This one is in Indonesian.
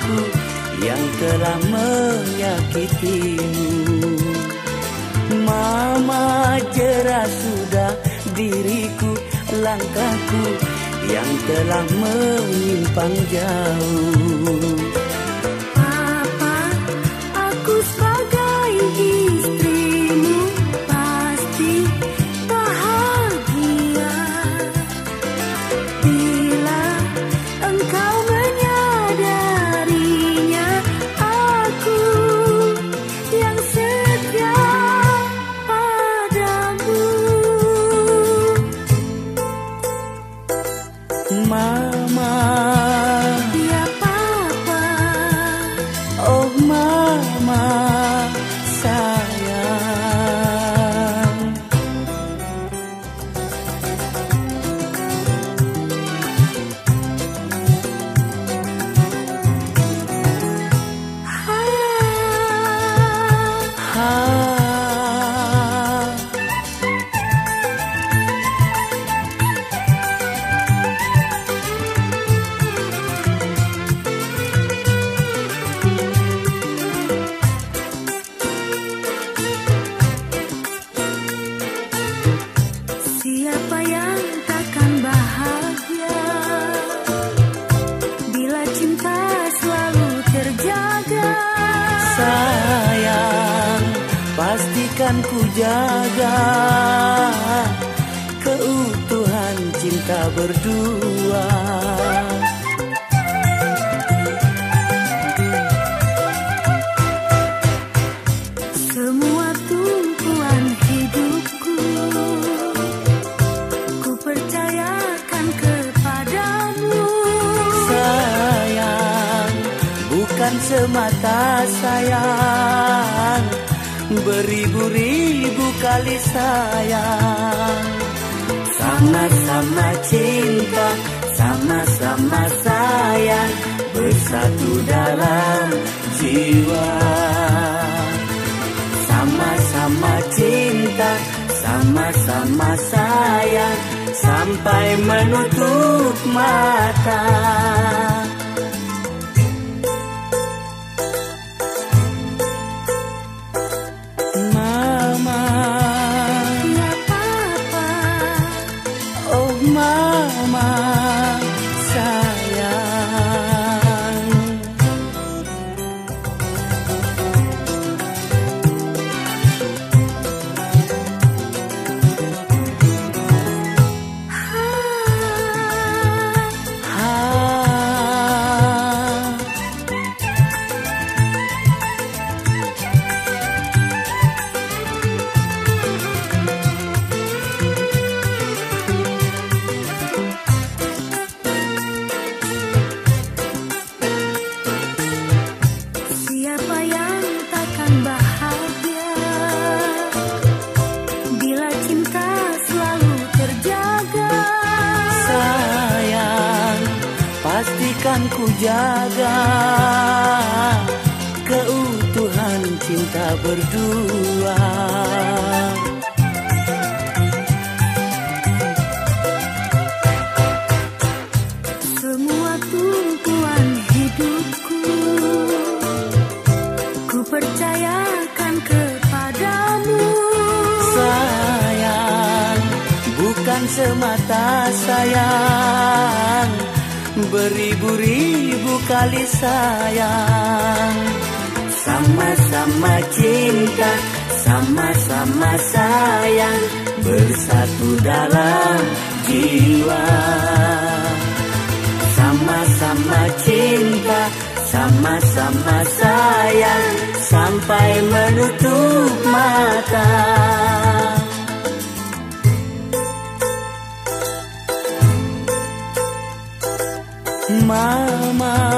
aku yang telah menyakitimu. Mama, jerah sudah diriku, langkahku yang telah menyimpang jauh. Papa, aku sebagai istrimu pasti bahagia bila engkau menyadarinya. Aku yang setia padamu. Mama, Ya Papa, oh mama sayang. ha, Ha. siapa yang takkan bahagia bila cinta selalu terjaga. Sayang, pastikan ku jaga keutuhan cinta berdua. Semua tumpuan hidupku ku percayakan kepadamu. Sayang, bukan semata sayang, beribu-ribu kali sayang. Sama-sama cinta, sama-sama sayang, bersatu dalam jiwa. Sama-sama cinta, sama-sama sayang, sampai menutup mata. Mama, Ya Papa, oh mama sayang. Ha. siapa yang takkan bahagia bila cinta selalu terjaga. Sayang, pastikan ku jaga keutuhan cinta berdua. Semua tumpuan hidupku ku percayakan kepadamu. Sayang, bukan semata sayang, beribu-ribu kali sayang. Sama-sama cinta, sama-sama sayang, bersatu dalam jiwa. Sama-sama cinta, sama-sama sayang, sampai menutup mata. Mama,